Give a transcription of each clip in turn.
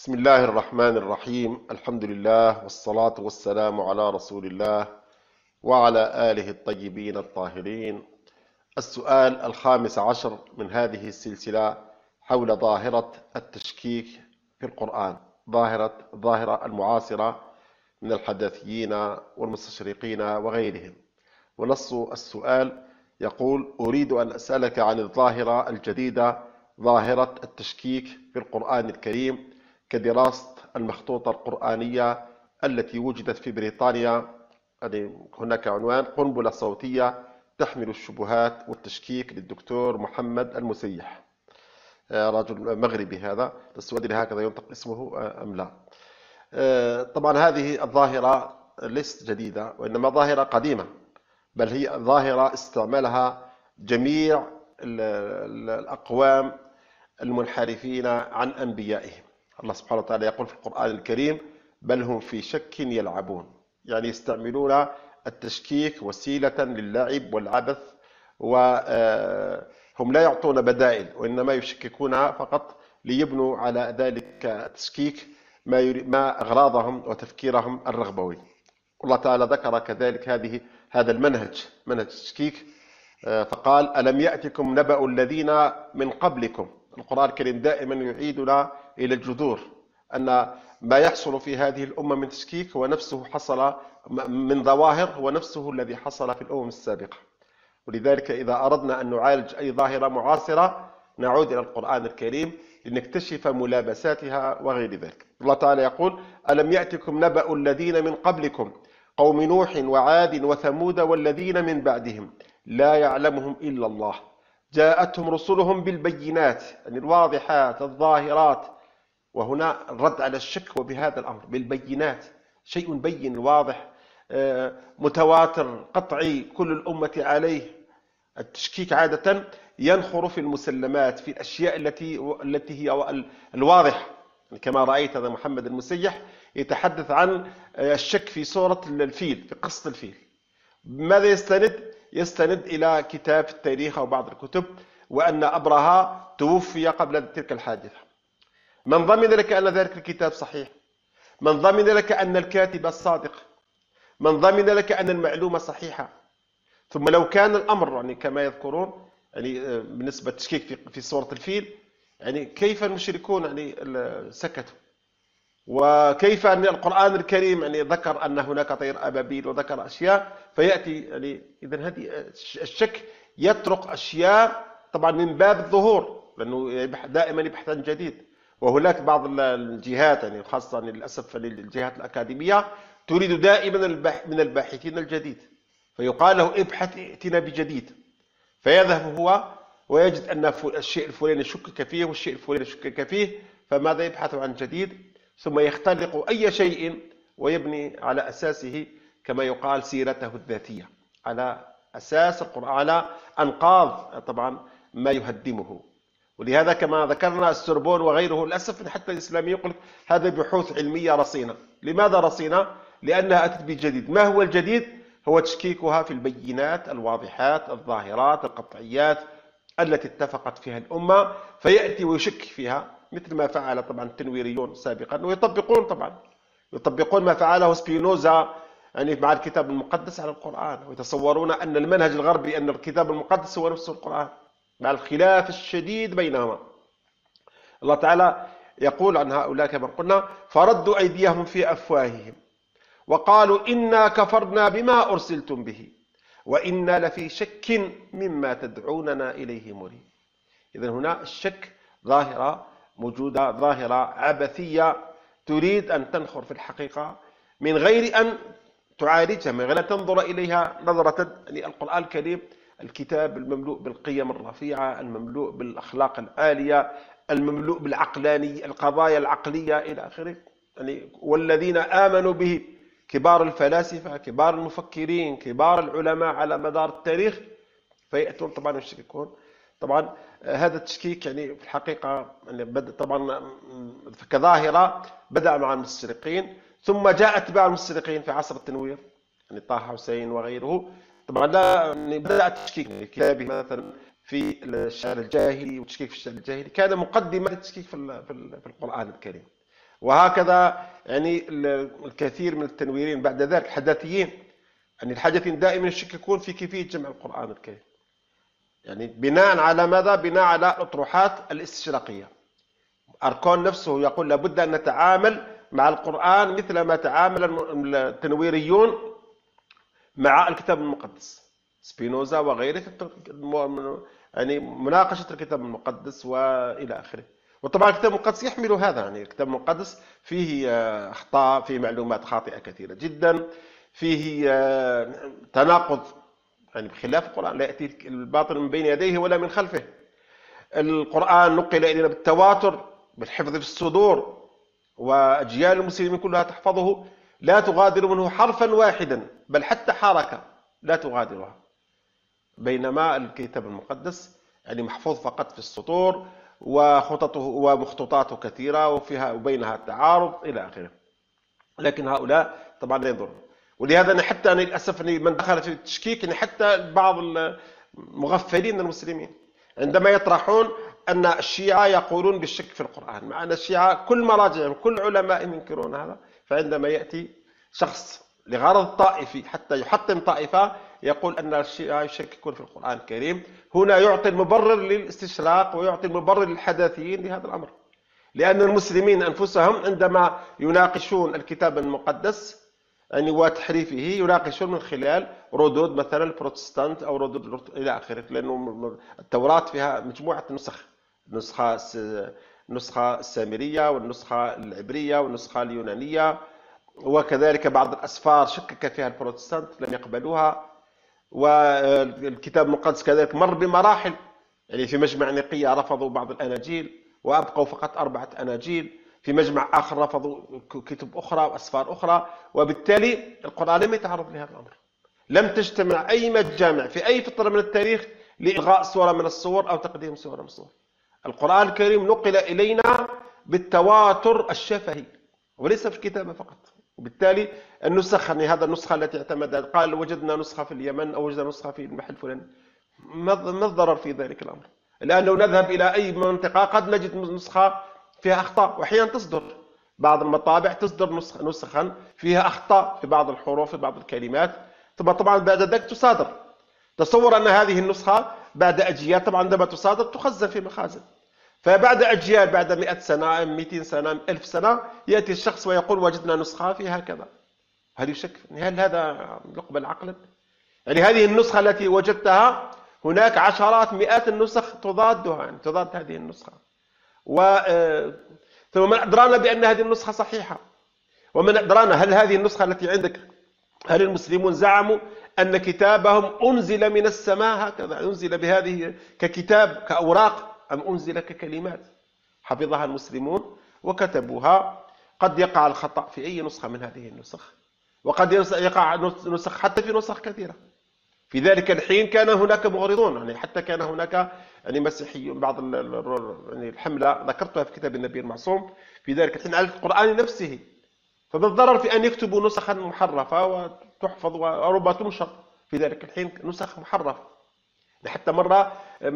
بسم الله الرحمن الرحيم. الحمد لله والصلاة والسلام على رسول الله وعلى آله الطيبين الطاهرين. السؤال الخامس عشر من هذه السلسلة حول ظاهرة التشكيك في القرآن، ظاهرة المعاصرة من الحداثيين والمستشرقين وغيرهم. ونص السؤال يقول: أريد أن أسألك عن الظاهرة الجديدة، ظاهرة التشكيك في القرآن الكريم، كدراسة المخطوطة القرآنية التي وجدت في بريطانيا. هناك عنوان: قنبلة صوتية تحمل الشبهات والتشكيك للدكتور محمد المسيح. رجل مغربي هذا، السؤال أدري هكذا ينطق اسمه أم لا. طبعا هذه الظاهرة ليست جديدة، وإنما ظاهرة قديمة، بل هي ظاهرة استعملها جميع الأقوام المنحرفين عن أنبيائهم. الله سبحانه وتعالى يقول في القرآن الكريم: بل هم في شك يلعبون. يعني يستعملون التشكيك وسيلة للعب والعبث، وهم لا يعطون بدائل، وإنما يشككونها فقط ليبنوا على ذلك التشكيك ما أغراضهم وتفكيرهم الرغبوي. الله تعالى ذكر كذلك هذا المنهج، منهج التشكيك، فقال: ألم يأتكم نبأ الذين من قبلكم. القرآن الكريم دائما يعيدنا إلى الجذور، أن ما يحصل في هذه الأمة من تشكيك هو نفسه حصل من ظواهر، هو نفسه الذي حصل في الأمم السابقة. ولذلك إذا أردنا أن نعالج أي ظاهرة معاصرة نعود إلى القرآن الكريم لنكتشف ملابساتها وغير ذلك. الله تعالى يقول: ألم يأتكم نبأ الذين من قبلكم قوم نوح وعاد وثمود والذين من بعدهم لا يعلمهم إلا الله جاءتهم رسلهم بالبينات، يعني الواضحات الظاهرات. وهنا الرد على الشك وبهذا الأمر بالبينات، شيء بين واضح متواتر قطعي كل الأمة عليه. التشكيك عادة ينخر في المسلمات، في الأشياء التي هي الواضحة، كما رأيت هذا محمد المسيح يتحدث عن الشك في سورة الفيل، في قصة الفيل. ماذا يستند إلى كتاب في التاريخ أو بعض الكتب، وأن أبرهة توفي قبل تلك الحادثة. من ضمن لك أن ذلك الكتاب صحيح؟ من ضمن لك أن الكاتب الصادق؟ من ضمن لك أن المعلومة صحيحة؟ ثم لو كان الأمر يعني كما يذكرون، يعني بالنسبة للتشكيك في سورة الفيل، يعني كيف المشركون يعني سكتوا؟ وكيف أن القرآن الكريم يعني ذكر أن هناك طير أبابيل وذكر أشياء، فيأتي يعني إذن هذه الشك يطرق أشياء طبعا من باب الظهور، لأنه دائما يبحث عن جديد. وهناك بعض الجهات يعني خاصة للأسف الجهات الأكاديمية تريد دائما من الباحثين الجديد، فيقال له: ابحث ائتنا بجديد. فيذهب هو ويجد أن الشيء الفلاني شكك فيه والشيء الفلاني شكك فيه، فماذا يبحث عن جديد؟ ثم يختلق أي شيء ويبني على أساسه كما يقال سيرته الذاتية، على أساس القرآن، على أنقاض طبعا ما يهدمه. ولهذا كما ذكرنا السوربون وغيره، للأسف حتى الإسلامي يقول هذا بحوث علمية رصينة. لماذا رصينة؟ لأنها أتت بجديد. ما هو الجديد؟ هو تشكيكها في البينات الواضحات الظاهرات القطعيات التي اتفقت فيها الأمة، فيأتي ويشك فيها، مثل ما فعل طبعا التنويريون سابقا، ويطبقون طبعا ما فعله سبينوزا يعني مع الكتاب المقدس على القرآن، ويتصورون أن المنهج الغربي أن الكتاب المقدس هو نفسه القرآن، مع الخلاف الشديد بينهما. الله تعالى يقول عن هؤلاء كما قلنا: فردوا أيديهم في أفواههم وقالوا إنا كفرنا بما أرسلتم به وإنا لفي شك مما تدعوننا إليه مريب. إذن هنا الشك ظاهرة موجودة، ظاهرة عبثية تريد أن تنخر في الحقيقة من غير أن تعالجها، من غير أن تنظر إليها نظرة. يعني القرآن الكريم الكتاب المملوء بالقيم الرفيعة، المملوء بالأخلاق العالية، المملوء بالعقلانية، القضايا العقلية إلى آخره. يعني والذين آمنوا به كبار الفلاسفة، كبار المفكرين، كبار العلماء على مدار التاريخ، فيأتون طبعا يشككون. طبعا هذا التشكيك يعني في الحقيقة يعني بدأ طبعا كظاهرة بدأ مع المستشرقين، ثم جاء اتباع المستشرقين في عصر التنوير، يعني طه حسين وغيره. طبعا لا يعني بدأ التشكيك في كتابه مثلا في الشعر الجاهلي، والتشكيك في الشعر الجاهلي كان مقدمة للتشكيك في القرآن الكريم. وهكذا يعني الكثير من التنويرين بعد ذلك الحداثيين، يعني الحداثيين دائما يشككون في كيفية جمع القرآن الكريم، يعني بناء على ماذا؟ بناء على الأطروحات الاستشراقية. أركون نفسه يقول لابد أن نتعامل مع القرآن مثل ما تعامل التنويريون مع الكتاب المقدس، سبينوزا وغيره، يعني مناقشة الكتاب المقدس وإلى آخره. وطبعا الكتاب المقدس يحمل هذا، يعني الكتاب المقدس فيه أخطاء، فيه معلومات خاطئة كثيرة جدا، فيه تناقض، يعني بخلاف القرآن لا يأتي الباطل من بين يديه ولا من خلفه. القرآن نقل إلينا بالتواتر بالحفظ في الصدور، وأجيال المسلمين كلها تحفظه، لا تغادر منه حرفا واحدا، بل حتى حركة لا تغادرها. بينما الكتاب المقدس يعني محفوظ فقط في السطور، وخططه ومخطوطاته كثيرة وفيها وبينها تعارض إلى آخره. لكن هؤلاء طبعا لا يضر. ولهذا أنا حتى أنا للأسف من دخل في التشكيك، يعني حتى بعض المغفلين المسلمين عندما يطرحون أن الشيعة يقولون بالشك في القرآن، مع أن الشيعة كل مراجعهم كل علمائهم ينكرون هذا. فعندما يأتي شخص لغرض طائفي حتى يحطم طائفة يقول أن الشيعة يشككون في القرآن الكريم، هنا يعطي المبرر للاستشراق ويعطي المبرر للحداثيين لهذا الأمر. لأن المسلمين أنفسهم عندما يناقشون الكتاب المقدس يعني وتحريفه يناقشون من خلال ردود مثلا البروتستانت أو ردود إلى آخره، لأنه التوراة فيها مجموعة نسخ، النسخة السامرية والنسخة العبرية والنسخة اليونانية، وكذلك بعض الأسفار شكك فيها البروتستانت لم يقبلوها. والكتاب المقدس كذلك مر بمراحل، يعني في مجمع نقية رفضوا بعض الأناجيل وأبقوا فقط 4 أناجيل، في مجمع آخر رفضوا كتب أخرى وأسفار أخرى، وبالتالي القرآن لم يتعرض لهذا الأمر. لم تجتمع أي مجامع في أي فترة من التاريخ لإلغاء صورة من الصور أو تقديم صورة من الصور. القرآن الكريم نقل إلينا بالتواتر الشفهي وليس في الكتابة فقط. وبالتالي النسخ، يعني هذا النسخة التي اعتمدها، قال وجدنا نسخة في اليمن أو وجدنا نسخة في المحل الفلاني، ما الضرر في ذلك الأمر؟ الآن لو نذهب إلى أي منطقة قد نجد نسخة فيها أخطاء، وأحيانا تصدر بعض المطابع تصدر نسخا فيها أخطاء في بعض الحروف في بعض الكلمات، ثم طبعا بعد ذلك تصادر. تصور أن هذه النسخة بعد أجيال طبعا عندما تصادر تخزن في مخازن، فبعد أجيال بعد 100 سنة 200 سنة 1000 سنة يأتي الشخص ويقول وجدنا نسخة فيها كذا. هل يشك؟ هل هذا يقبل عقلا؟ يعني هذه النسخة التي وجدتها هناك عشرات مئات النسخ تضادها، يعني تضاد هذه النسخة، ثم من أدرانا بأن هذه النسخة صحيحة؟ ومن أدرانا هل هذه النسخة التي عندك، هل المسلمون زعموا أن كتابهم أنزل من السماء هكذا، أنزل بهذه ككتاب كأوراق، أم أنزل ككلمات حفظها المسلمون وكتبوها؟ قد يقع الخطأ في أي نسخة من هذه النسخ، وقد يقع نسخ حتى في نسخ كثيرة. في ذلك الحين كان هناك مغرضون، يعني حتى كان هناك يعني مسيحيون، بعض يعني الحملة ذكرتها في كتاب النبي المعصوم في ذلك الحين على القرآن نفسه. فما الضرر في أن يكتبوا نسخا محرفة وتحفظ وربما تنشر في ذلك الحين نسخ محرفة؟ حتى مرة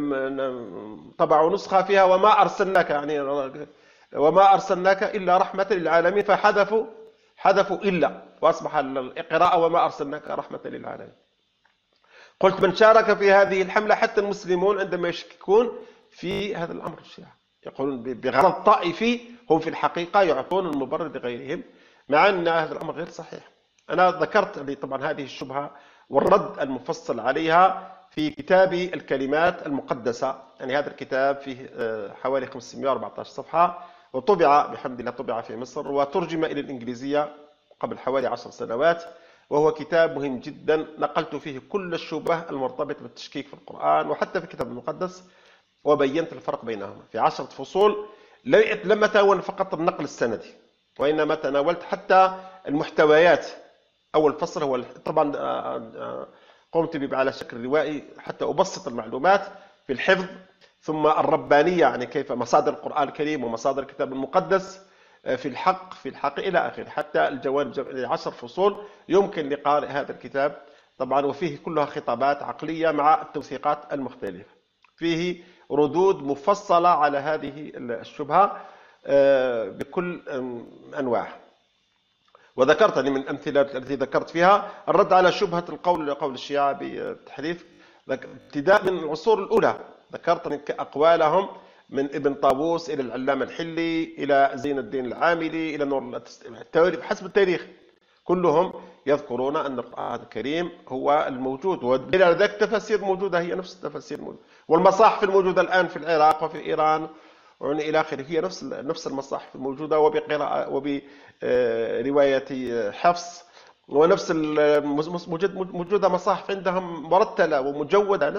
طبعوا نسخة فيها وما أرسلناك، يعني وما أرسلناك إلا رحمة للعالمين، فحذفوا إلا، وأصبح القراءة وما أرسلناك رحمة للعالمين. قلت من شارك في هذه الحملة حتى المسلمون عندما يشككون في هذا الأمر الشيعة يقولون بغرض طائفي، هم في الحقيقة يعطون المبرر لغيرهم، مع أن هذا الأمر غير صحيح. أنا ذكرت لي طبعا هذه الشبهة والرد المفصل عليها في كتابي الكلمات المقدسة، يعني هذا الكتاب فيه حوالي 514 صفحة، وطبع بحمد الله طبع في مصر وترجم إلى الإنجليزية قبل حوالي 10 سنوات، وهو كتاب مهم جدا. نقلت فيه كل الشبه المرتبطة بالتشكيك في القرآن وحتى في الكتاب المقدس، وبينت الفرق بينهما في 10 فصول. لم أتناول فقط النقل السندي، وإنما تناولت حتى المحتويات. أول فصل هو طبعا قمت به على شكل روائي حتى أبسط المعلومات في الحفظ، ثم الربانية، يعني كيف مصادر القرآن الكريم ومصادر الكتاب المقدس، في الحق إلى آخره، حتى الجوانب 10 فصول يمكن لقارئ هذا الكتاب طبعا، وفيه كلها خطابات عقلية مع التوثيقات المختلفة، فيه ردود مفصلة على هذه الشبهة بكل أنواع. وذكرتني من الأمثلة التي ذكرت فيها الرد على شبهة القول لقول الشيعة بالتحريف ابتداء من العصور الأولى. ذكرتني أقوالهم من ابن طاووس إلى العلامة الحلي إلى زين الدين العاملي إلى نور التواريخ حسب التاريخ، كلهم يذكرون أن القرآن الكريم هو الموجود، وبلا ذلك تفاسير موجودة هي نفس التفاسير الموجودة، والمصاحف الموجودة الآن في العراق وفي إيران إلى آخره هي نفس المصاحف الموجودة، وبقراءة وبرواية حفص، ونفس موجودة مصاحف عندهم مرتلة ومجودة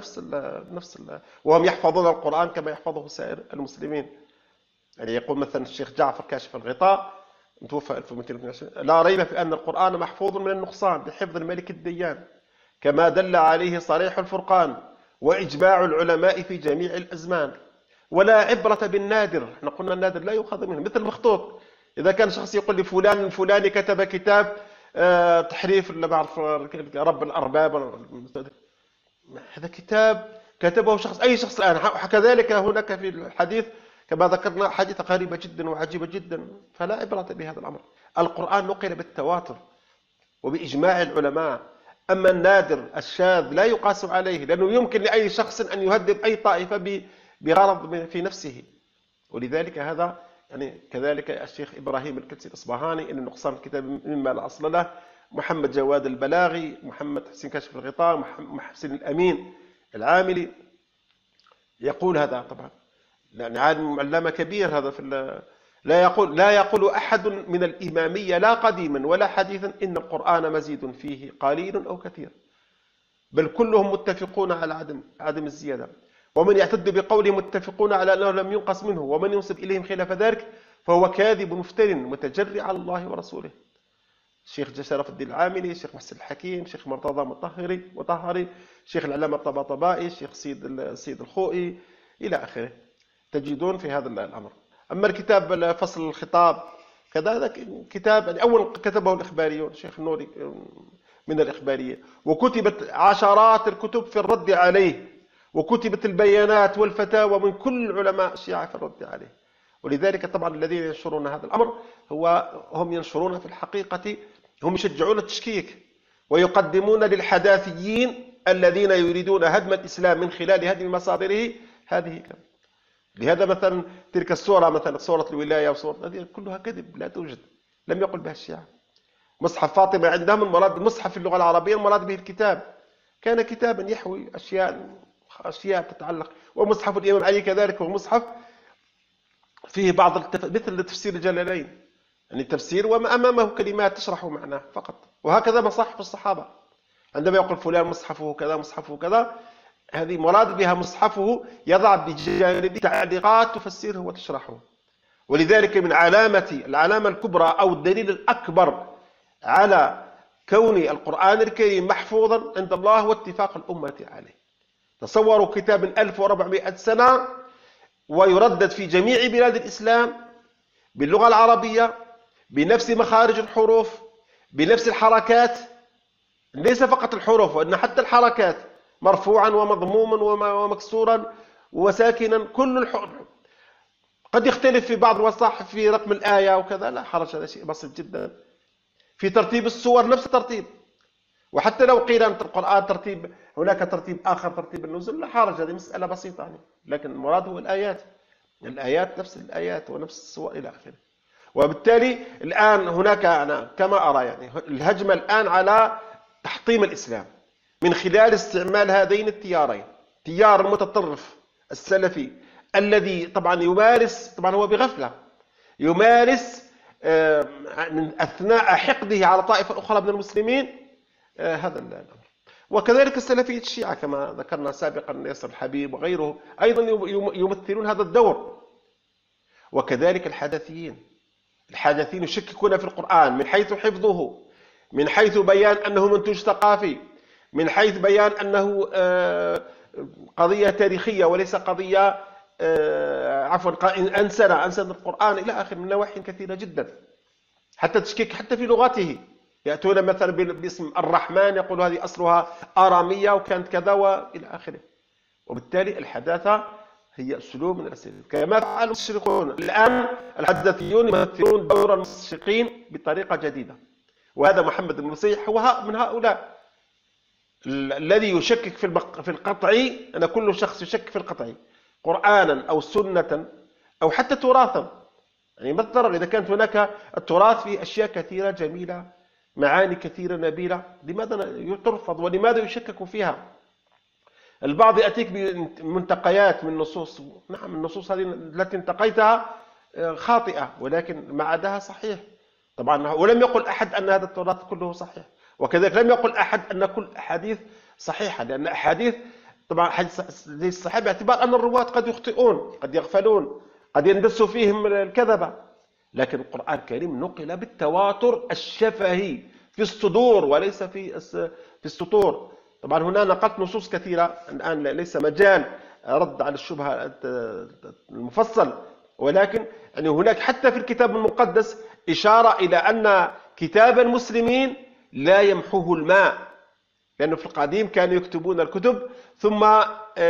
وهم يحفظون القرآن كما يحفظه سائر المسلمين. يعني يقول مثلا الشيخ جعفر كاشف الغطاء توفى 1222 لا ريب في أن القرآن محفوظ من النقصان بحفظ الملك الديان كما دل عليه صريح الفرقان وإجماع العلماء في جميع الأزمان، ولا عبرة بالنادر. احنا قلنا النادر لا يؤخذ منه، مثل المخطوط. إذا كان شخص يقول لي فلان الفلاني كتب كتاب تحريف اللي بعرف رب الأرباب، هذا كتاب كتبه أي شخص الآن. كذلك هناك في الحديث كما ذكرنا حديث غريبة جدا وعجيبة جدا، فلا عبرة بهذا الأمر. القرآن نقل بالتواتر وبإجماع العلماء، أما النادر الشاذ لا يقاس عليه، لأنه يمكن لأي شخص أن يهدد أي طائفة بغرض في نفسه. ولذلك هذا يعني كذلك الشيخ إبراهيم الكلسي الإصبهاني إن نقصان الكتاب مما لا أصل له، محمد جواد البلاغي، محمد حسين كاشف الغطاء، محمد حسين الأمين العاملي يقول هذا. طبعا يعني عالم علامة كبير هذا في لا يقول أحد من الإمامية لا قديما ولا حديثا إن القرآن مزيد فيه قليل أو كثير، بل كلهم متفقون على عدم الزيادة، ومن يعتد بقوله متفقون على أنه لم ينقص منه، ومن ينسب إليهم خلاف ذلك فهو كاذب مفتر متجرع على الله ورسوله. الشيخ شرف الدين العاملي، الشيخ محسن الحكيم، الشيخ مرتضى مطهري، الشيخ العلامة الطباطبائي، الشيخ السيد الخوئي إلى آخره، تجدون في هذا الأمر. أما الكتاب فصل الخطاب كذلك كتاب يعني أول كتبه الإخباريون، الشيخ النوري من الإخبارية، وكتبت عشرات الكتب في الرد عليه، وكتبت البيانات والفتاوى من كل علماء الشيعة في الرد عليه. ولذلك طبعا الذين ينشرون هذا الأمر هم ينشرون في الحقيقة، هم يشجعون التشكيك ويقدمون للحداثيين الذين يريدون هدم الإسلام من خلال هدم مصادره هذه. لهذا مثلا تلك السورة، مثلا سورة الولاية وسورة هذه كلها كذب لا توجد، لم يقل بها الشيعة. مصحف فاطمة عندهم المراد مصحف في اللغة العربية المراد به الكتاب، كان كتابا يحوي أشياء تتعلق. ومصحف الإمام علي كذلك هو مصحف فيه بعض مثل تفسير الجلالين، يعني تفسير وما أمامه كلمات تشرح معناه فقط. وهكذا مصاحف الصحابة، عندما يقول فلان مصحفه كذا مصحفه كذا، هذه مراد بها مصحفه يضع بجانب تعليقات تفسره وتشرحه. ولذلك من العلامة الكبرى أو الدليل الأكبر على كون القرآن الكريم محفوظا عند الله واتفاق الأمة عليه. تصوروا كتاب 1400 سنة ويردد في جميع بلاد الإسلام باللغة العربية بنفس مخارج الحروف بنفس الحركات، ليس فقط الحروف وإن حتى الحركات، مرفوعا ومضموما ومكسورا وساكنا، كل الحروف. قد يختلف في بعض المصاحف في رقم الآية وكذا، لا حرج، هذا شيء بسيط جدا. في ترتيب السور نفس الترتيب، وحتى لو قيل أن القرآن ترتيب هناك ترتيب آخر ترتيب النزول لا حرج، هذه مسألة بسيطة يعني. لكن المراد هو الآيات نفس الآيات ونفس السور إلى آخره. وبالتالي الآن هناك أنا كما أرى يعني الهجمة الآن على تحطيم الإسلام من خلال استعمال هذين التيارين، تيار المتطرف السلفي الذي طبعا يمارس، طبعا هو بغفلة يمارس من أثناء حقده على طائفة أخرى من المسلمين هذا الأمر. وكذلك السلفية الشيعة كما ذكرنا سابقا، ياسر الحبيب وغيره أيضا يمثلون هذا الدور. وكذلك الحدثيين يشككون في القرآن من حيث حفظه، من حيث بيان أنه منتوج ثقافي، من حيث بيان أنه قضية تاريخية وليس قضية أنسن القرآن إلى آخر، من نواحي كثيرة جدا. حتى تشكيك حتى في لغته، يأتون مثلا باسم الرحمن يقول هذه أصلها آرامية وكانت كذا وإلى آخره. وبالتالي الحداثة هي أسلوب من الأساليب كما فعل المستشرقون. الآن الحداثيون يمثلون دور المستشرقين بطريقة جديدة، وهذا محمد بن مسيح هو من هؤلاء الذي يشكك في القطعي. أن كل شخص يشكك في القطعي قرآنا أو سنة أو حتى تراثا. يعني ما الضرر إذا كانت هناك التراث في أشياء كثيرة جميلة، معاني كثيرة نبيلة، لماذا ترفض ولماذا يشكك فيها؟ البعض يأتيك بمنتقيات من نصوص، نعم النصوص هذه التي انتقيتها خاطئة ولكن ما عداها صحيح طبعا. ولم يقل أحد أن هذا التراث كله صحيح، وكذلك لم يقل أحد أن كل أحاديث صحيحة، لأن أحاديث طبعا حديث الصحابة باعتبار أن الرواة قد يخطئون، قد يغفلون، قد يندس فيهم الكذبة، لكن القرآن الكريم نقل بالتواتر الشفهي في الصدور وليس في السطور. طبعا هنا نقلت نصوص كثيرة، الآن ليس مجال رد على الشبهة المفصل، ولكن يعني هناك حتى في الكتاب المقدس إشارة إلى أن كتاب المسلمين لا يمحوه الماء، لأنه في القديم كانوا يكتبون الكتب ثم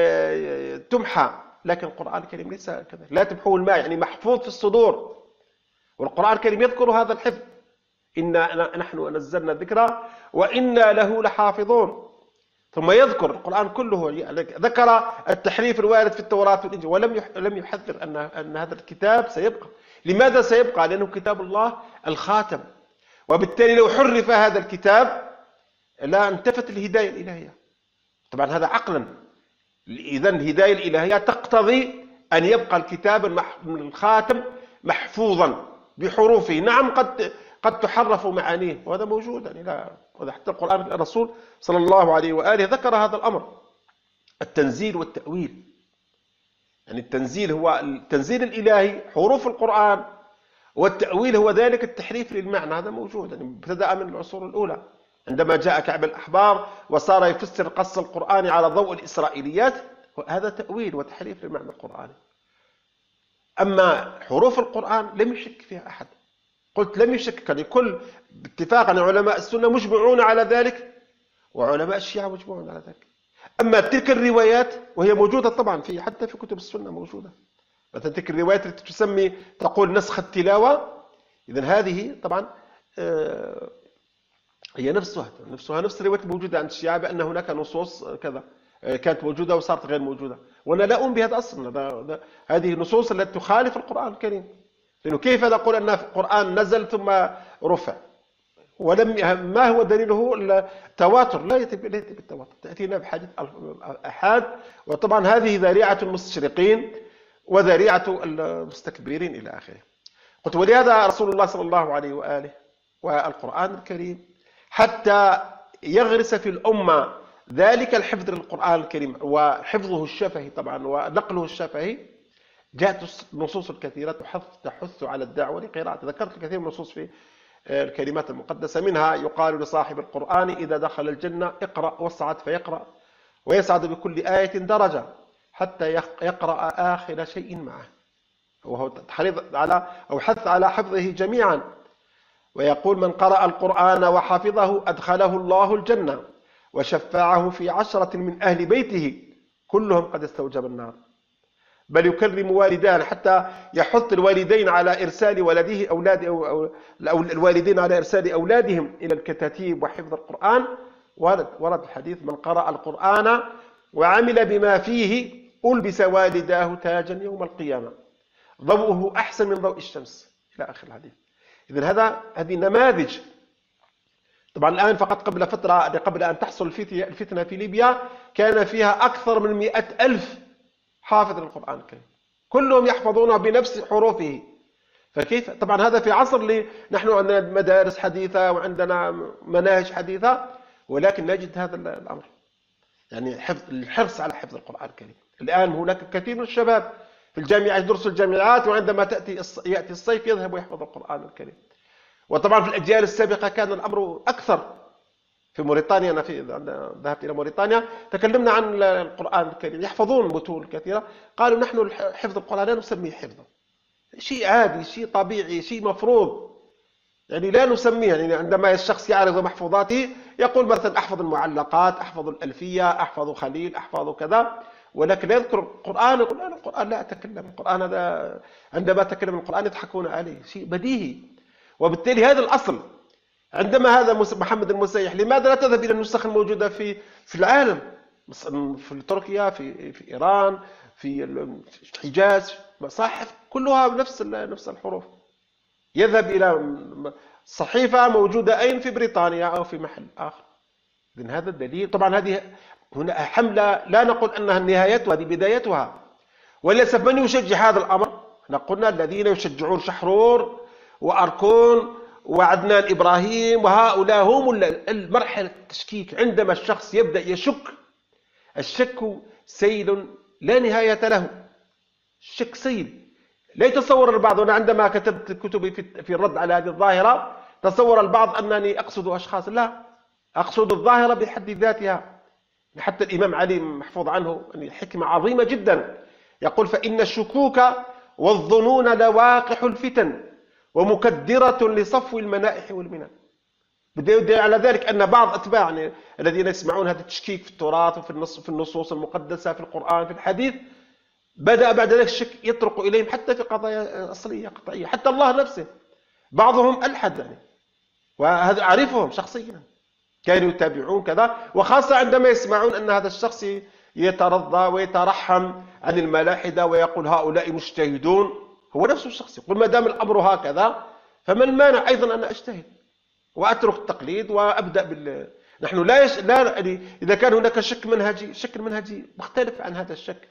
تمحى، لكن القرآن الكريم ليس كذلك، لا تمحوه الماء، يعني محفوظ في الصدور. والقرآن الكريم يذكر هذا الحفظ: إنا نحن نزلنا الذكر وإنا له لحافظون. ثم يذكر القرآن كله ذكر التحريف الوارد في التوراة والإنجيل، ولم يحذر أن هذا الكتاب سيبقى. لماذا سيبقى؟ لأنه كتاب الله الخاتم، وبالتالي لو حرف هذا الكتاب لا انتفت الهداية الإلهية. طبعا هذا عقلا، إذا الهداية الإلهية تقتضي أن يبقى الكتاب الخاتم محفوظا بحروفه. نعم قد تحرف معانيه، وهذا موجود، يعني لا، وهذا حتى القرآن الرسول صلى الله عليه وآله ذكر هذا الأمر: التنزيل والتأويل. يعني التنزيل هو التنزيل الإلهي حروف القرآن، والتأويل هو ذلك التحريف للمعنى، هذا موجود، يعني ابتدأ من العصور الأولى عندما جاء كعب الأحبار وصار يفسر قص القرآن على ضوء الإسرائيليات، هذا تأويل وتحريف للمعنى القرآني. أما حروف القرآن لم يشك فيها أحد، قلت لم يشك، يعني كل باتفاقا علماء السنة مجمعون على ذلك، وعلماء الشيعة مجمعون على ذلك. أما تلك الروايات وهي موجودة طبعا حتى في كتب السنة موجودة، مثلا تلك الروايات التي تسمي تقول نسخ التلاوة، إذن هذه طبعا هي نفسها نفس الروايات الموجودة عند الشيعة بأن هناك نصوص كذا كانت موجودة وصارت غير موجودة، وأنا لا أؤمن بهذا أصلا. هذه النصوص التي تخالف القرآن الكريم، لأنه كيف نقول أن القرآن نزل ثم رفع ما هو دليله؟ التواتر. لا يتم بالتواتر، تأتينا بحديث أحاد، وطبعا هذه ذريعة المستشرقين وذريعة المستكبرين إلى آخره. قلت ولهذا رسول الله صلى الله عليه وآله والقرآن الكريم حتى يغرس في الأمة ذلك الحفظ للقرآن الكريم وحفظه الشفهي طبعا ونقله الشفهي، جاءت النصوص الكثيرة تحث على الدعوة لقراءة. ذكرت الكثير من النصوص في الكلمات المقدسة، منها يقال لصاحب القرآن إذا دخل الجنة اقرأ واصعد فيقرأ، ويسعد بكل آية درجة حتى يقرأ آخر شيء معه، وهو تحريض على أو حث على حفظه جميعا. ويقول من قرأ القرآن وحفظه أدخله الله الجنة وشفعه في 10 من أهل بيته كلهم قد استوجب النار، بل يكرم والدان حتى يحث الوالدين على إرسال ولده أو الوالدين على إرسال أولادهم إلى الكتاتيب وحفظ القرآن. ورد الحديث: من قرأ القرآن وعمل بما فيه ألبس والداه تاجا يوم القيامة ضوءه أحسن من ضوء الشمس، إلى آخر الحديث. إذن هذه نماذج. طبعا الآن فقط قبل فترة، قبل أن تحصل الفتنة في ليبيا، كان فيها أكثر من 100,000 حافظ للقرآن الكريم، كلهم يحفظونه بنفس حروفه. فكيف؟ طبعا هذا في عصر نحن عندنا مدارس حديثة وعندنا مناهج حديثة، ولكن نجد هذا الأمر، يعني الحرص على حفظ القرآن الكريم. الآن هناك كثير من الشباب في الجامعة يدرسوا الجامعات، وعندما يأتي الصيف يذهب ويحفظ القرآن الكريم. وطبعا في الأجيال السابقة كان الأمر أكثر. في موريتانيا، أنا ذهبت إلى موريتانيا، تكلمنا عن القرآن الكريم، يحفظون متون كثيرة، قالوا نحن حفظ القرآن لا نسميه حفظا، شيء عادي، شيء طبيعي، شيء مفروض، يعني لا نسميه. يعني عندما الشخص يعرض محفوظاته يقول مثلا أحفظ المعلقات، أحفظ الألفية، أحفظ خليل، أحفظ كذا، ولكن لا يذكر القرآن، يقول لا القرآن لا أتكلم، القرآن هذا عندما أتكلم القرآن يضحكون عليه، شيء بديهي. وبالتالي هذا الأصل. عندما هذا محمد المسيح لماذا لا تذهب إلى النسخ الموجودة في العالم، في تركيا، في إيران، في الحجاز، مصاحف كلها نفس الحروف. يذهب إلى صحيفة موجودة أين؟ في بريطانيا أو في محل آخر. إذن هذا الدليل. طبعا هذه هنا حملة لا نقول أنها نهايتها، هذه بدايتها. وللأسف من يشجع هذا الأمر؟ احنا قلنا الذين يشجعون شحرور وأركون وعدنان إبراهيم، وهؤلاء هم المرحلة التشكيك. عندما الشخص يبدأ يشك، الشك سيل لا نهاية له. الشك سيل. لا يتصور البعض، وأنا عندما كتبت كتبي في الرد على هذه الظاهرة تصور البعض أنني أقصد أشخاص، لا، أقصد الظاهرة بحد ذاتها. حتى الإمام علي محفوظ عنه حكمة عظيمة جدا، يقول: فإن الشكوك والظنون لواقح الفتن ومكدرة لصفو المنائح والمنن. بدأ على ذلك أن بعض أتباع الذين يسمعون هذا التشكيك في التراث وفي النصوص المقدسة، في القرآن، في الحديث، بدأ بعد ذلك الشك يطرق إليهم حتى في قضايا أصلية قطعية، حتى الله نفسه. بعضهم ألحد وهذا أعرفهم شخصيا، كانوا يتابعون كذا، وخاصة عندما يسمعون أن هذا الشخص يترضى ويترحم عن الملاحدة ويقول هؤلاء مجتهدون. هو نفسه الشخص يقول: ما دام الأمر هكذا فمن مانع أيضا أن أجتهد وأترك التقليد وأبدأ نحن لا إذا كان هناك شك منهجي مختلف عن هذا الشك.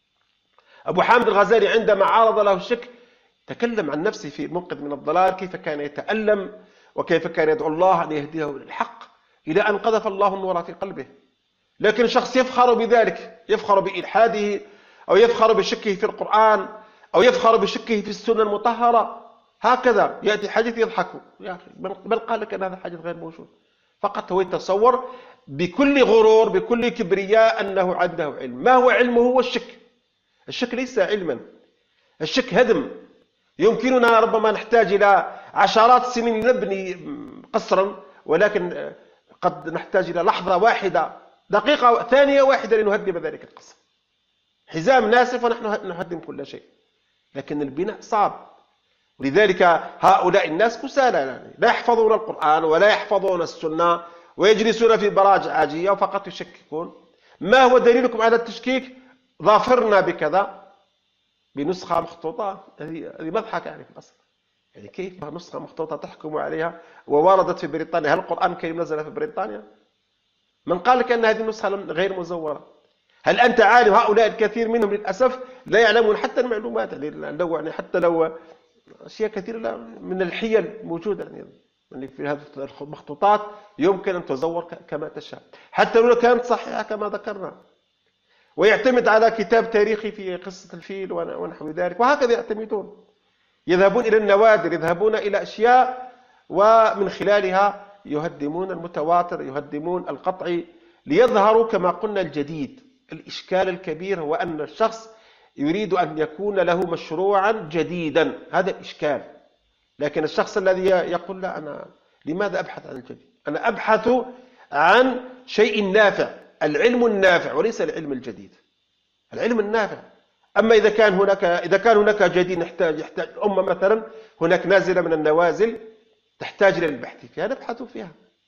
أبو حامد الغزالي عندما عارض له الشك تكلم عن نفسه في المنقذ من الضلال، كيف كان يتألم وكيف كان يدعو الله أن يهديه للحق إلى أن قذف الله النور في قلبه. لكن شخص يفخر بذلك، يفخر بإلحاده، أو يفخر بشكه في القرآن، أو يفخر بشكه في السنة المطهرة، هكذا يأتي حديث يضحك: يا أخي من قال لك أن هذا الحديث غير موجود؟ فقط هو يتصور بكل غرور بكل كبرياء أنه عنده علم. ما هو علمه؟ هو الشك. الشك ليس علما، الشك هدم. يمكننا ربما نحتاج إلى عشرات السنين نبني قصرا، ولكن قد نحتاج إلى لحظة واحدة، دقيقة ثانية واحدة لنهدم ذلك القصر. حزام ناسف ونحن نهدم كل شيء. لكن البناء صعب. ولذلك هؤلاء الناس كسالى، لا يحفظون القرآن ولا يحفظون السنة، ويجلسون في براج عاجية وفقط يشككون. ما هو دليلكم على التشكيك؟ ظافرنا بكذا، بنسخة مخطوطة. هذه مضحك يعني في الأصل. يعني كيف نسخة مخطوطة تحكم عليها ووردت في بريطانيا؟ هل القرآن الكريم نزل في بريطانيا؟ من قال لك أن هذه النسخة غير مزورة؟ هل أنت عالم؟ هؤلاء الكثير منهم للأسف لا يعلمون حتى المعلومات، يعني حتى لو أشياء كثيرة من الحيل موجودة يعني في هذه المخطوطات يمكن أن تزور كما تشاء، حتى لو كانت صحيحة كما ذكرنا. ويعتمد على كتاب تاريخي في قصة الفيل ونحو ذلك، وهكذا يعتمدون. يذهبون إلى النوادر، يذهبون إلى أشياء، ومن خلالها يهدمون المتواتر، يهدمون القطعي، ليظهروا كما قلنا الجديد. الإشكال الكبير هو أن الشخص يريد أن يكون له مشروعا جديدا، هذا الإشكال. لكن الشخص الذي يقول: لا، أنا لماذا أبحث عن الجديد؟ أنا أبحث عن شيء نافع، العلم النافع وليس العلم الجديد، العلم النافع. أما إذا كان هناك جديد يحتاج الأمة مثلا، هناك نازلة من النوازل تحتاج إلى البحث فيها، نبحث فيها.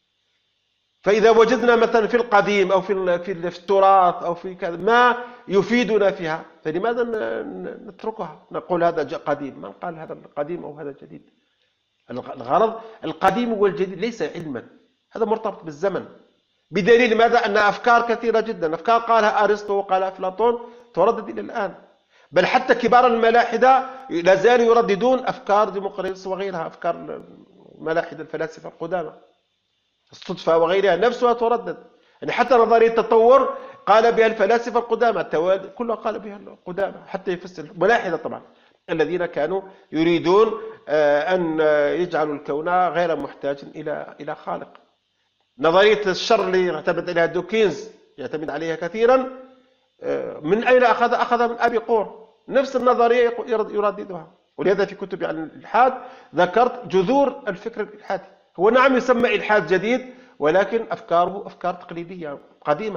فإذا وجدنا مثلا في القديم أو في التراث أو في كذا ما يفيدنا فيها، فلماذا نتركها؟ نقول هذا قديم. من قال هذا القديم أو هذا جديد؟ الغرض القديم والجديد ليس علما، هذا مرتبط بالزمن. بدليل ماذا؟ أن أفكار كثيرة جدا، أفكار قالها أرسطو وقال أفلاطون تردد إلى الآن. بل حتى كبار الملاحدة لا زالوا يرددون أفكار ديمقريطس وغيرها، أفكار الملاحدة الفلاسفة القدامى، الصدفة وغيرها نفسها تردد. يعني حتى نظرية التطور قال بها الفلاسفة القدامى، كلها قال بها القدامى، حتى يفسر الملاحدة طبعا الذين كانوا يريدون أن يجعلوا الكون غير محتاج إلى خالق. نظرية الشر اللي يعتمد عليها دوكينز، يعتمد عليها كثيرا، من أين أخذ من أبي قور، نفس النظرية يرددها. ولهذا في كتب عن الإلحاد ذكرت جذور الفكر الإلحادي. هو نعم يسمى إلحاد جديد، ولكن أفكاره أفكار تقليدية قديمة.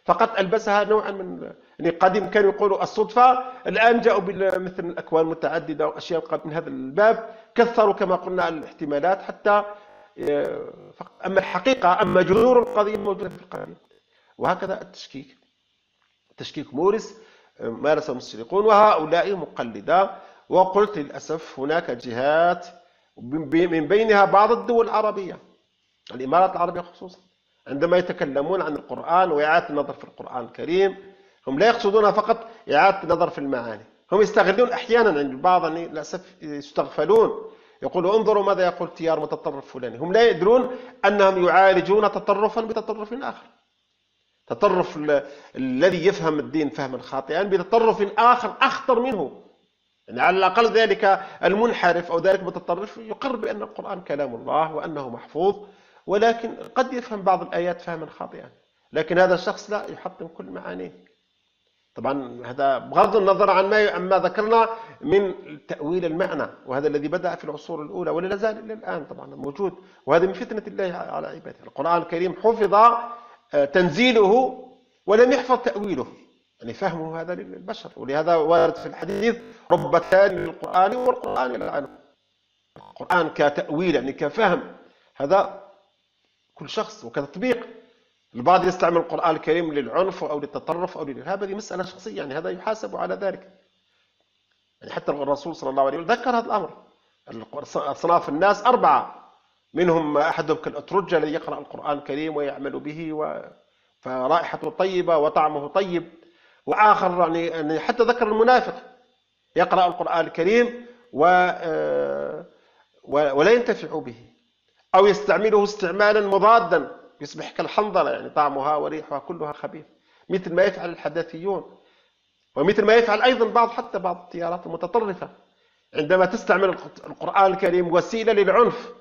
فقط ألبسها نوعا من، يعني قديم كانوا يقولوا الصدفة، الآن جاءوا مثل الأكوان المتعددة وأشياء من هذا الباب، كثروا كما قلنا الاحتمالات حتى أما الحقيقة، أما جذور القضية موجودة في القديم. وهكذا التشكيك مورس مارسه المستشرقون وهؤلاء مقلدة. وقلت للأسف هناك جهات من بينها بعض الدول العربية، الإمارات العربية خصوصا، عندما يتكلمون عن القرآن وإعادة النظر في القرآن الكريم، هم لا يقصدون فقط إعادة النظر في المعاني، هم يستغلون أحيانا عند البعض، يعني للأسف يستغفلون، يقولوا انظروا ماذا يقول تيار متطرف فلاني، هم لا يدرون أنهم يعالجون تطرفا بتطرف آخر، تطرف الذي يفهم الدين فهما خاطئا بتطرف آخر أخطر منه، يعني على الأقل ذلك المنحرف أو ذلك المتطرف يقر بأن القرآن كلام الله وأنه محفوظ، ولكن قد يفهم بعض الآيات فهما خاطئا، لكن هذا الشخص لا يحطم كل معانيه. طبعا هذا بغض النظر عن ما ذكرنا من تأويل المعنى، وهذا الذي بدأ في العصور الأولى ولا زال إلى الآن طبعا موجود، وهذا من فتنة الله على عباده. القرآن الكريم حفظ تنزيله ولم يحفظ تأويله، يعني فهمه هذا للبشر، ولهذا ورد في الحديث ربتان للقرآن والقرآن يلعنه. القرآن كتأويل يعني كفهم هذا كل شخص، وكتطبيق. البعض يستعمل القرآن الكريم للعنف أو للتطرف أو للإرهاب، هذه مسألة شخصية، يعني هذا يحاسب على ذلك. يعني حتى الرسول صلى الله عليه وسلم ذكر هذا الأمر. أصناف الناس أربعة، منهم أحدهم كالأترجة الذي يقرأ القرآن الكريم ويعمل به فرائحته طيبة وطعمه طيب، وآخر يعني حتى ذكر المنافق يقرأ القرآن الكريم ولا ينتفع به، أو يستعمله استعمالا مضادا يصبح كالحنظلة، يعني طعمها وريحها كلها خبيث، مثل ما يفعل الحداثيون، ومثل ما يفعل أيضا حتى بعض التيارات المتطرفة عندما تستعمل القرآن الكريم وسيلة للعنف،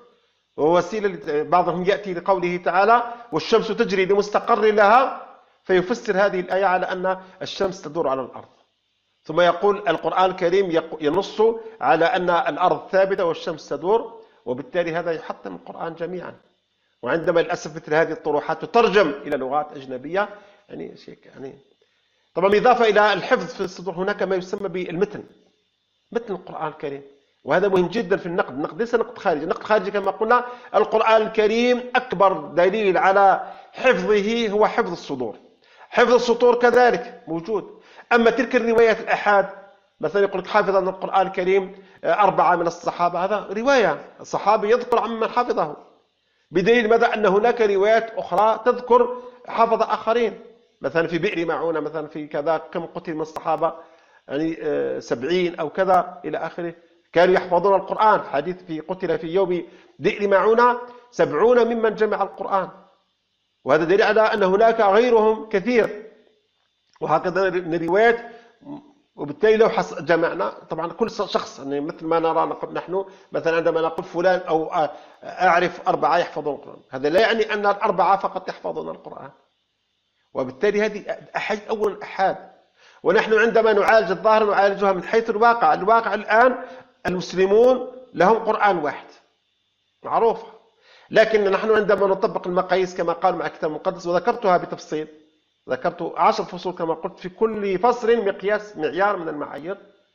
ووسيلة بعضهم يأتي لقوله تعالى والشمس تجري لمستقر لها، فيفسر هذه الآية على أن الشمس تدور على الأرض، ثم يقول القرآن الكريم ينص على أن الأرض ثابتة والشمس تدور، وبالتالي هذا يحطم القرآن جميعا. وعندما للأسف مثل هذه الطروحات تترجم إلى لغات أجنبية، يعني شيء يعني طبعا بالإضافة إلى الحفظ في الصدور هناك ما يسمى بالمتن، متن القرآن الكريم، وهذا مهم جدا في النقد. النقد ليس نقد خارجي، النقد الخارجي كما قلنا القرآن الكريم أكبر دليل على حفظه هو حفظ الصدور، حفظ السطور كذلك موجود. أما تلك الروايات الأحاد، مثلا يقول لك حافظ أن القرآن الكريم 4 من الصحابة، هذا رواية الصحابي يذكر عمن حفظه، بدليل ماذا؟ أن هناك روايات أخرى تذكر حفظ آخرين، مثلا في بئر معونة، مثلا في كذا كم قتل من الصحابة، يعني 70 أو كذا إلى آخره، كانوا يحفظون القرآن. حديث في قتل في يوم بئر معونة 70 ممن جمع القرآن، وهذا دليل على أن هناك غيرهم كثير، وهكذا الروايات. وبالتالي لو جمعنا طبعا كل شخص، يعني مثل ما نرى نقول نحن مثلا عندما نقول فلان أو أعرف 4 يحفظون القرآن، هذا لا يعني أن ال4 فقط يحفظون القرآن، وبالتالي هذه أول أحاد. ونحن عندما نعالج الظاهر نعالجها من حيث الواقع. الواقع الآن المسلمون لهم قرآن واحد معروف، لكن نحن عندما نطبق المقاييس كما قال مع الكتاب المقدس، وذكرتها بتفصيل، ذكرت 10 فصول كما قلت، في كل فصل مقياس معيار من المعايير،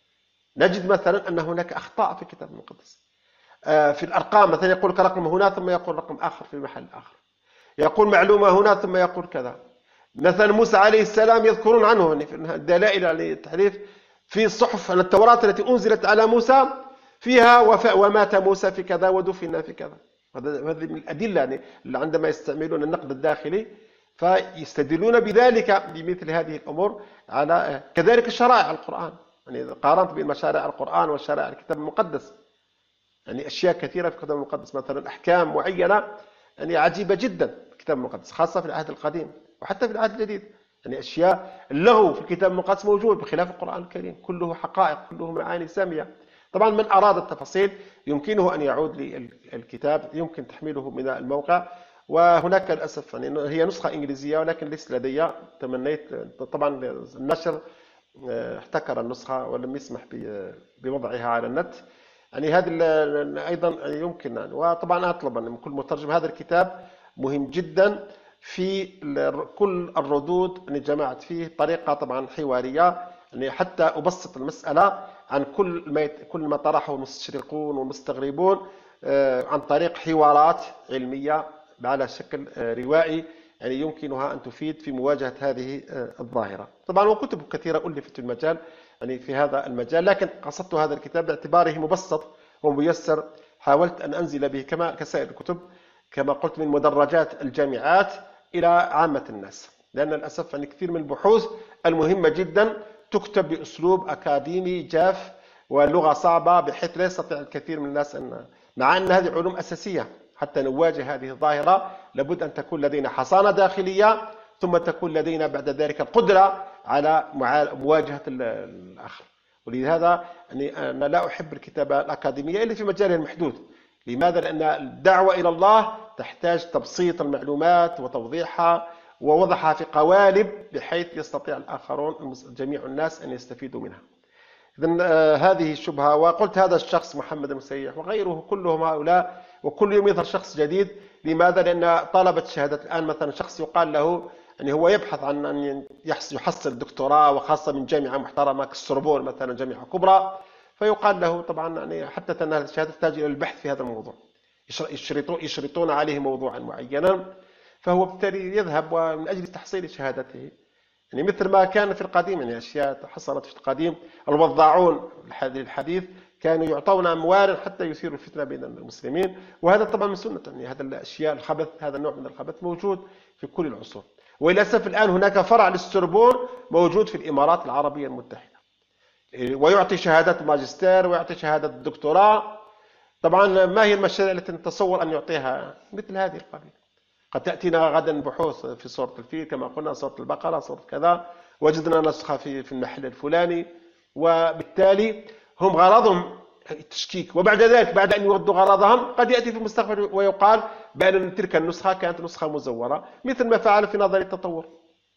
نجد مثلا أن هناك أخطاء في الكتاب المقدس. في الأرقام مثلا يقول لك رقم هنا ثم يقول رقم آخر في محل آخر، يقول معلومة هنا ثم يقول كذا. مثلا موسى عليه السلام يذكرون عنه يعني في الدلائل على التحريف في الصحف التوراة التي أنزلت على موسى فيها ومات موسى في كذا ودفن في كذا. هذه من الأدلة يعني عندما يستعملون النقد الداخلي فيستدلون بذلك بمثل هذه الأمور على كذلك شرائع القرآن. يعني قارنت بين مشاريع القرآن وشرائع الكتاب المقدس، يعني أشياء كثيرة في الكتاب المقدس، مثلا أحكام معينة يعني عجيبة جدا في الكتاب المقدس، خاصة في العهد القديم وحتى في العهد الجديد. يعني أشياء اللغو في الكتاب المقدس موجود بخلاف القرآن الكريم، كله حقائق، كله معاني سامية. طبعا من أراد التفاصيل يمكنه أن يعود للكتاب، يمكن تحميله من الموقع. وهناك للأسف يعني هي نسخة إنجليزية ولكن ليس لدي، تمنيت طبعا النشر احتكر النسخة ولم يسمح بوضعها على النت. يعني هذه أيضا يمكن، وطبعا أطلب من كل مترجم، هذا الكتاب مهم جدا في كل الردود اللي جمعت فيه طريقة طبعا حوارية، يعني حتى أبسط المسألة عن كل ما طرحه المستشرقون والمستغربون عن طريق حوارات علمية على شكل روائي، يعني يمكنها أن تفيد في مواجهة هذه الظاهرة. طبعا وكتب كثيرة ألفت في المجال، يعني في هذا المجال، لكن قصدت هذا الكتاب باعتباره مبسط وميسر. حاولت أن أنزل به كما كسائر الكتب كما قلت من مدرجات الجامعات إلى عامة الناس، لأن للأسف يعني كثير من البحوث المهمة جدا تكتب بأسلوب أكاديمي جاف واللغة صعبة بحيث لا يستطيع الكثير من الناس مع أن هذه علوم أساسية حتى نواجه هذه الظاهرة. لابد أن تكون لدينا حصانة داخلية، ثم تكون لدينا بعد ذلك القدرة على مواجهة الآخر. ولهذا يعني أنا لا أحب الكتابة الأكاديمية إلا في مجالها المحدود. لماذا؟ لأن الدعوة إلى الله تحتاج تبسيط المعلومات وتوضيحها ووضعها في قوالب بحيث يستطيع الآخرون جميع الناس أن يستفيدوا منها. إذن هذه الشبهة. وقلت هذا الشخص محمد المسيح وغيره كلهم هؤلاء، وكل يوم يظهر شخص جديد. لماذا؟ لأن طلبة الشهادة الآن مثلا شخص يقال له يعني هو يبحث عن أن يحصل دكتوراه، وخاصة من جامعة محترمة كالسوربون مثلا جامعة كبرى، فيقال له طبعا يعني حتى تنال الشهادة تحتاج إلى البحث في هذا الموضوع، يشرطون عليه موضوعا معينا، فهو بالتالي يذهب ومن أجل تحصيل شهادته. يعني مثل ما كان في القديم، يعني أشياء حصلت في القديم، الوضاعون الحديث كانوا يعطون أموال حتى يثيروا الفتنة بين المسلمين، وهذا طبعا من سنة، يعني هذا الأشياء الخبث، هذا النوع من الخبث موجود في كل العصور. وللأسف الآن هناك فرع للسوربون موجود في الإمارات العربية المتحدة، ويعطي شهادة ماجستير ويعطي شهادة الدكتوراه. طبعا ما هي المشاريع التي نتصور أن يعطيها مثل هذه القبيل؟ قد تأتينا غدا بحوث في سورة الفيل كما قلنا، سورة البقرة، سورة كذا، وجدنا نسخة في المحل الفلاني، وبالتالي هم غرضهم التشكيك. وبعد ذلك بعد أن يودوا غرضهم قد يأتي في المستقبل ويقال بأن تلك النسخة كانت نسخة مزورة، مثل ما فعل في نظرية التطور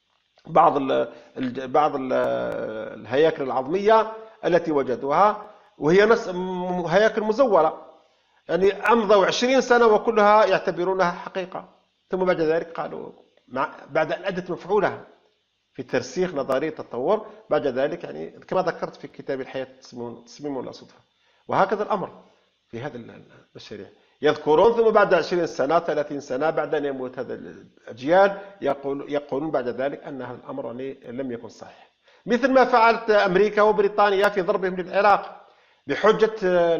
بعض الهياكل العظمية التي وجدوها وهي هياكل مزورة، يعني أمضوا 20 سنة وكلها يعتبرونها حقيقة، ثم بعد ذلك قالوا بعد أن أدت مفعولها في ترسيخ نظرية التطور، بعد ذلك يعني كما ذكرت في كتاب الحياة تصميم ولا صدفة. وهكذا الأمر في هذا المشاريع، يذكرون ثم بعد 20 سنة 30 سنة بعد أن يموت هذا الأجيال يقولون بعد ذلك أن هذا الأمر يعني لم يكن صحيح، مثل ما فعلت أمريكا وبريطانيا في ضربهم للعراق بحجة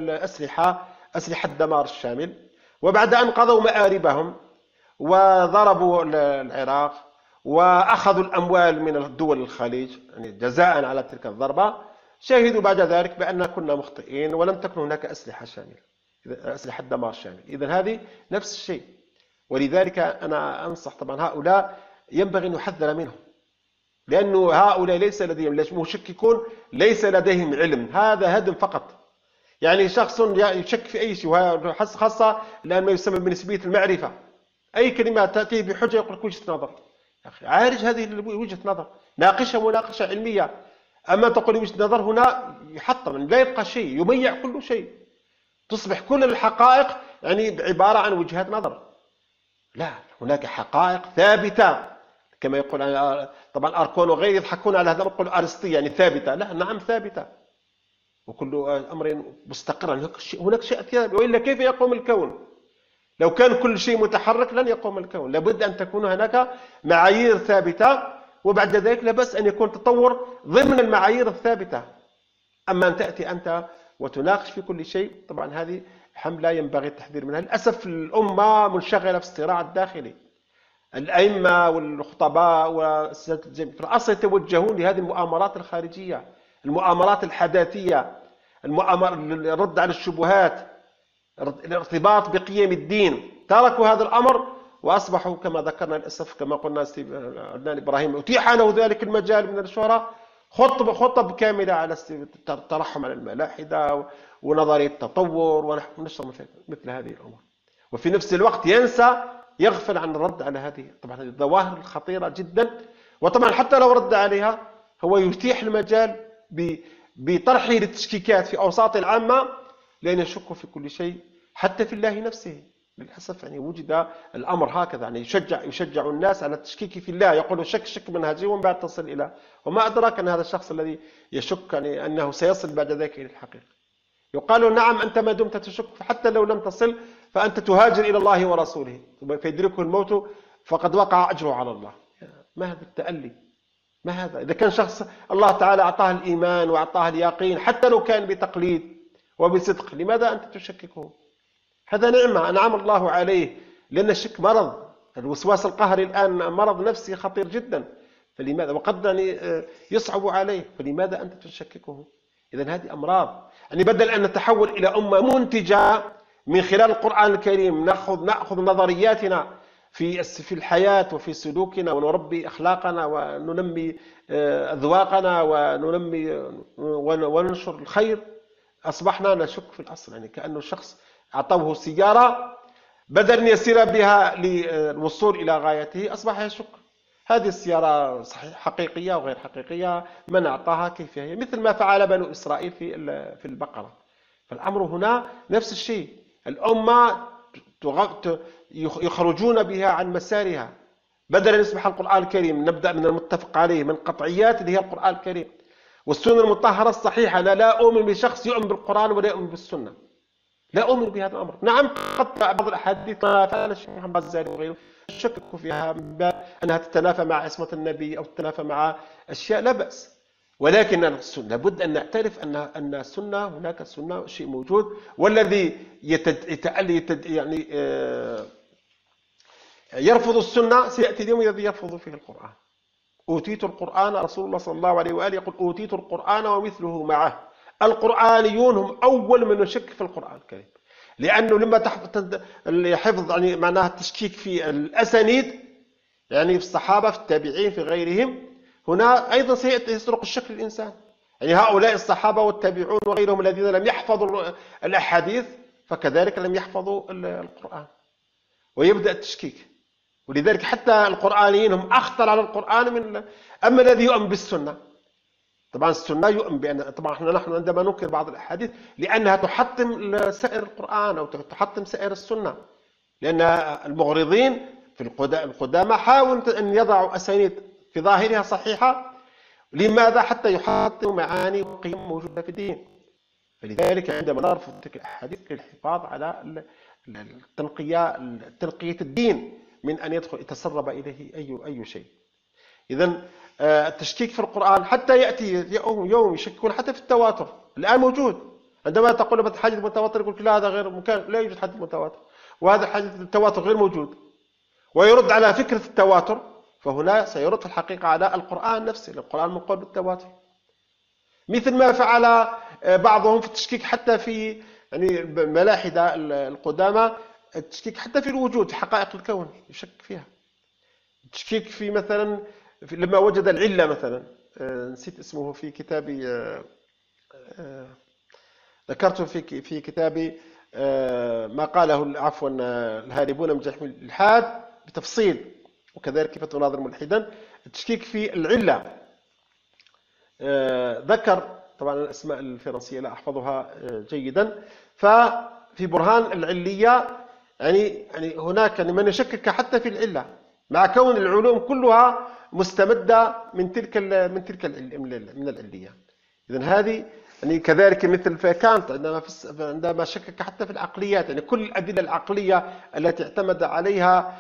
أسلحة الدمار الشامل، وبعد أن قضوا مآربهم وضربوا العراق وأخذوا الأموال من الدول الخليج يعني جزاء على تلك الضربة، شهدوا بعد ذلك بأن كنا مخطئين ولم تكن هناك أسلحة شاملة، أسلحة دمار شامل. إذن هذه نفس الشيء. ولذلك أنا أنصح طبعا هؤلاء ينبغي أن يحذر منهم، لأنه هؤلاء ليس لديهم مشككون، ليس لديهم علم، هذا هدم فقط. يعني شخص يشك في أي شيء، خاصة الآن ما يسمى بنسبية المعرفة، أي كلمة تأتي بحجة يقول لك وجهة نظر. يا أخي عالج هذه وجهة نظر، ناقشها مناقشة علمية. أما تقول وجهة نظر هنا يحطم، لا يبقى شيء، يميع كل شيء، تصبح كل الحقائق يعني عبارة عن وجهات نظر. لا، هناك حقائق ثابتة كما يقول طبعا أركون وغيره يضحكون على هذا، يقول أرسطي يعني ثابتة. لا، نعم ثابتة، وكل أمر مستقر، هناك شيء ثابت، وإلا كيف يقوم الكون؟ لو كان كل شيء متحرك لن يقوم الكون. لابد أن تكون هناك معايير ثابتة، وبعد ذلك لا بأس أن يكون تطور ضمن المعايير الثابتة. أما أن تأتي أنت وتناقش في كل شيء، طبعا هذه حملة ينبغي التحذير منها. للأسف الأمة منشغلة في الصراع الداخلي، الأئمة والخطباء والسادة في الأصل يتوجهون لهذه المؤامرات الخارجية، المؤامرات الحداثية، الرد على الشبهات، الارتباط بقيم الدين. تركوا هذا الأمر وأصبحوا كما ذكرنا للأسف كما قلنا عدنان إبراهيم أتيح له ذلك المجال من الشهرة، خطب كاملة على الترحم على الملاحدة ونظرية التطور ونشر مثل هذه الأمور، وفي نفس الوقت يغفل عن الرد على هذه طبعا هذه الظواهر الخطيرة جدا. وطبعا حتى لو رد عليها هو يتيح المجال بطرحه للتشكيكات في أوساط العامة، لأن يشكوا في كل شيء حتى في الله نفسه. للأسف يعني وجد الأمر هكذا، يعني يشجع الناس على التشكيك في الله، يقول شك منهجي ومن بعد تصل إلى، وما أدراك أن هذا الشخص الذي يشك يعني أنه سيصل بعد ذلك إلى الحقيقة. يقال نعم أنت ما دمت تشك فحتى لو لم تصل فأنت تهاجر إلى الله ورسوله فيدركه الموت فقد وقع أجره على الله. ما هذا التألي؟ ما هذا؟ إذا كان شخص الله تعالى أعطاه الإيمان وأعطاه اليقين حتى لو كان بتقليد وبصدق، لماذا أنت تشككه؟ هذا نعمة أنعم الله عليه، لأن الشك مرض، الوسواس القهري الآن مرض نفسي خطير جدا، فلماذا؟ وقد يعني يصعب عليه، فلماذا أنت تشككه؟ إذن هذه أمراض. يعني بدل أن نتحول إلى أمة منتجة من خلال القرآن الكريم، نأخذ نظرياتنا في الحياة وفي سلوكنا ونربي أخلاقنا وننمي أذواقنا وننشر الخير، أصبحنا نشك في الأصل. يعني كأنه شخص أعطوه سيارة بدل أن يسير بها للوصول إلى غايته أصبح يشك هذه السيارة صحيح حقيقية أو غير حقيقية، من أعطاها، كيف هي، مثل ما فعل بنو إسرائيل في البقرة. فالأمر هنا نفس الشيء، الأمة يخرجون بها عن مسارها، بدل أن يصبح القرآن الكريم نبدأ من المتفق عليه من قطعيات اللي هي القرآن الكريم والسنة المطهرة الصحيحة. أنا لا أؤمن بشخص يؤمن بالقرآن ولا يؤمن بالسنة، لا أؤمن بهذا الأمر. نعم قد بعض الأحاديث فعل الشيخ محمد الغزالي وغيره شكك فيها أنها تتنافى مع عصمة النبي أو تتنافى مع أشياء، لا بأس، ولكن السنة لابد أن نعترف أن السنة هناك سنة شيء موجود، والذي يعني يرفض السنة سيأتي اليوم الذي يرفض فيه القرآن. أوتيت القرآن، رسول الله صلى الله عليه وآله يقول أوتيت القرآن ومثله معه. القرآنيون هم أول من يشك في القرآن الكريم، لأنه لما يحفظ يعني معناها التشكيك في الأسانيد، يعني في الصحابة في التابعين في غيرهم، هنا أيضا سيسرق الشك للإنسان. يعني هؤلاء الصحابة والتابعون وغيرهم الذين لم يحفظوا الأحاديث فكذلك لم يحفظوا القرآن، ويبدأ التشكيك. ولذلك حتى القرآنيين هم أخطر على القرآن من أما الذي يؤمن بالسنة. طبعا السنة يؤمن بأن طبعا نحن عندما ننكر بعض الأحاديث لأنها تحطم سائر القرآن أو تحطم سائر السنة، لأن المغرضين في القدامى حاولوا أن يضعوا أسانيد في ظاهرها صحيحة. لماذا؟ حتى يحطموا معاني وقيم موجودة في الدين. فلذلك عندما نرفض تلك الأحاديث للحفاظ على تنقية الدين من أن يتسرب إليه أي شيء. إذن التشكيك في القرآن حتى يأتي يوم يشككون حتى في التواتر، الآن موجود. عندما تقول مثلا حديث متواتر يقول لا هذا غير ممكن، لا يوجد حديث متواتر، وهذا حديث التواتر غير موجود، ويرد على فكرة التواتر، فهنا سيرد في الحقيقة على القرآن نفسه، القرآن منقول بالتواتر. مثل ما فعل بعضهم في التشكيك حتى في يعني الملاحدة القدامى، التشكيك حتى في الوجود، في حقائق الكون يشك فيها. التشكيك في مثلا لما وجد العلة مثلا، نسيت اسمه في كتابي، ذكرته في كتابي ما قاله عفوا الهاربون من جحيم الإلحاد بتفصيل، وكذلك كيف تناظر ملحدا. التشكيك في العلة ذكر طبعا الأسماء الفرنسية لا أحفظها جيدا، ففي برهان العلية يعني هناك من يشكك حتى في العلة مع كون العلوم كلها مستمدة من من العلية. إذن هذه يعني كذلك مثل كانت عندما شكك حتى في العقليات، يعني كل الأدلة العقلية التي اعتمد عليها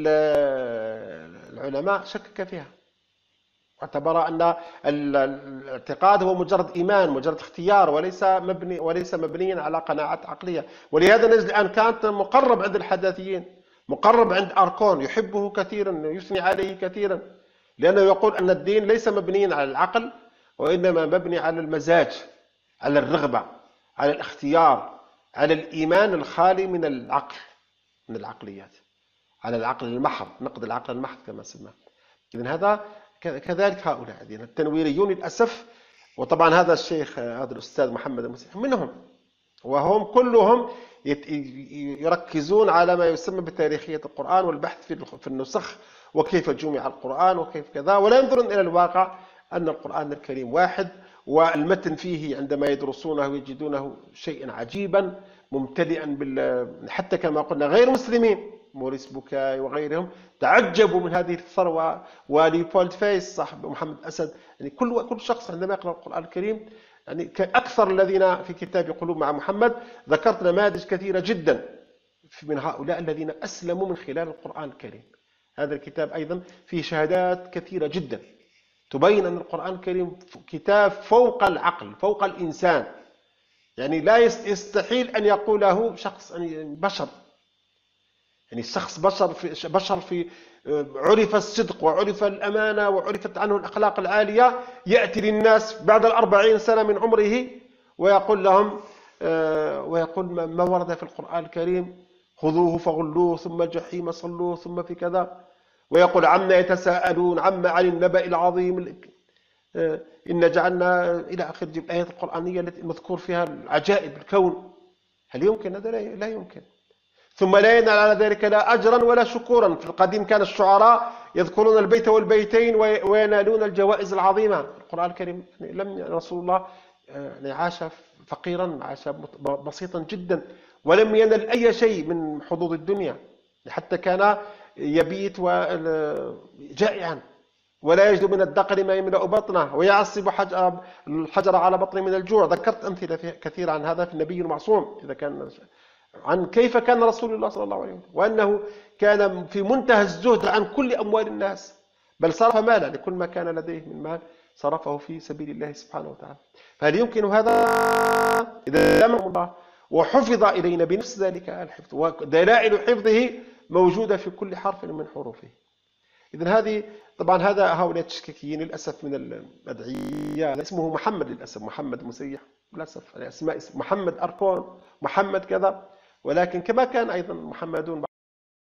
العلماء شكك فيها، واعتبر أن الاعتقاد هو مجرد إيمان، مجرد اختيار، وليس مبنيا على قناعات عقلية. ولهذا نجد الآن كانت مقرب عند الحداثيين، مقرب عند أركون، يحبه كثيرا، يثني عليه كثيرا، لأنه يقول أن الدين ليس مبنيا على العقل، وإنما مبني على المزاج، على الرغبة، على الاختيار، على الإيمان الخالي من العقل، من العقليات، على العقل المحض، نقد العقل المحض كما سماه. إذن هذا كذلك هؤلاء التنويريون للأسف. وطبعا هذا الشيخ هذا الأستاذ محمد المسيح منهم، وهم كلهم يركزون على ما يسمى بتاريخية القرآن والبحث في النسخ وكيف جمع القرآن وكيف كذا، ولا ينظرون إلى الواقع أن القرآن الكريم واحد، والمتن فيه عندما يدرسونه يجدونه شيئا عجيبا ممتلئا حتى كما قلنا غير مسلمين موريس بوكاي وغيرهم تعجبوا من هذه الثروة، وليبولد فايس صاحب محمد أسد. يعني كل شخص عندما يقرأ القرآن الكريم، يعني أكثر الذين في كتاب قلوب مع محمد ذكرت نماذج كثيرة جدا من هؤلاء الذين أسلموا من خلال القرآن الكريم. هذا الكتاب أيضا فيه شهادات كثيرة جدا تبين أن القرآن الكريم كتاب فوق العقل، فوق الإنسان. يعني لا يستحيل أن يقوله شخص بشر، يعني الشخص بشر في عرف الصدق وعرف الأمانة وعرفت عنه الأخلاق العالية، يأتي للناس بعد 40 سنة من عمره ويقول لهم ويقول ما ورد في القرآن الكريم: خذوه فغلوه ثم الجحيم صلوه ثم في كذا، ويقول عما يتساءلون عن النبأ العظيم إن جعلنا إلى آخر الآيات القرآنية التي مذكور فيها العجائب الكون. هل يمكن هذا؟ لا يمكن. ثم لا ينال على ذلك لا أجرا ولا شكورا. في القديم كان الشعراء يذكرون البيت والبيتين وينالون الجوائز العظيمة. القرآن الكريم لم رسول الله يعني عاش فقيرا، عاش بسيطا جدا، ولم ينل أي شيء من حظوظ الدنيا، حتى كان يبيت جائعا ولا يجد من الدقر ما يملأ بطنه ويعصب الحجر على بطنه من الجوع. ذكرت أمثلة كثيرة عن هذا في النبي المعصوم، إذا كان عن كيف كان رسول الله صلى الله عليه وسلم، وأنه كان في منتهى الزهد عن كل أموال الناس، بل صرف ماله لكل ما كان لديه من مال صرفه في سبيل الله سبحانه وتعالى. فهل يمكن هذا؟ إذا لم الله وحفظ إلينا بنفس ذلك الحفظ، ودلائل حفظه موجودة في كل حرف من حروفه. إذن هذه طبعا هؤلاء التشكيكيين للأسف من الأدعياء، اسمه محمد للأسف، محمد مسيح للأسف، أسماء محمد أركون، محمد كذا، ولكن كما كان أيضا محمدون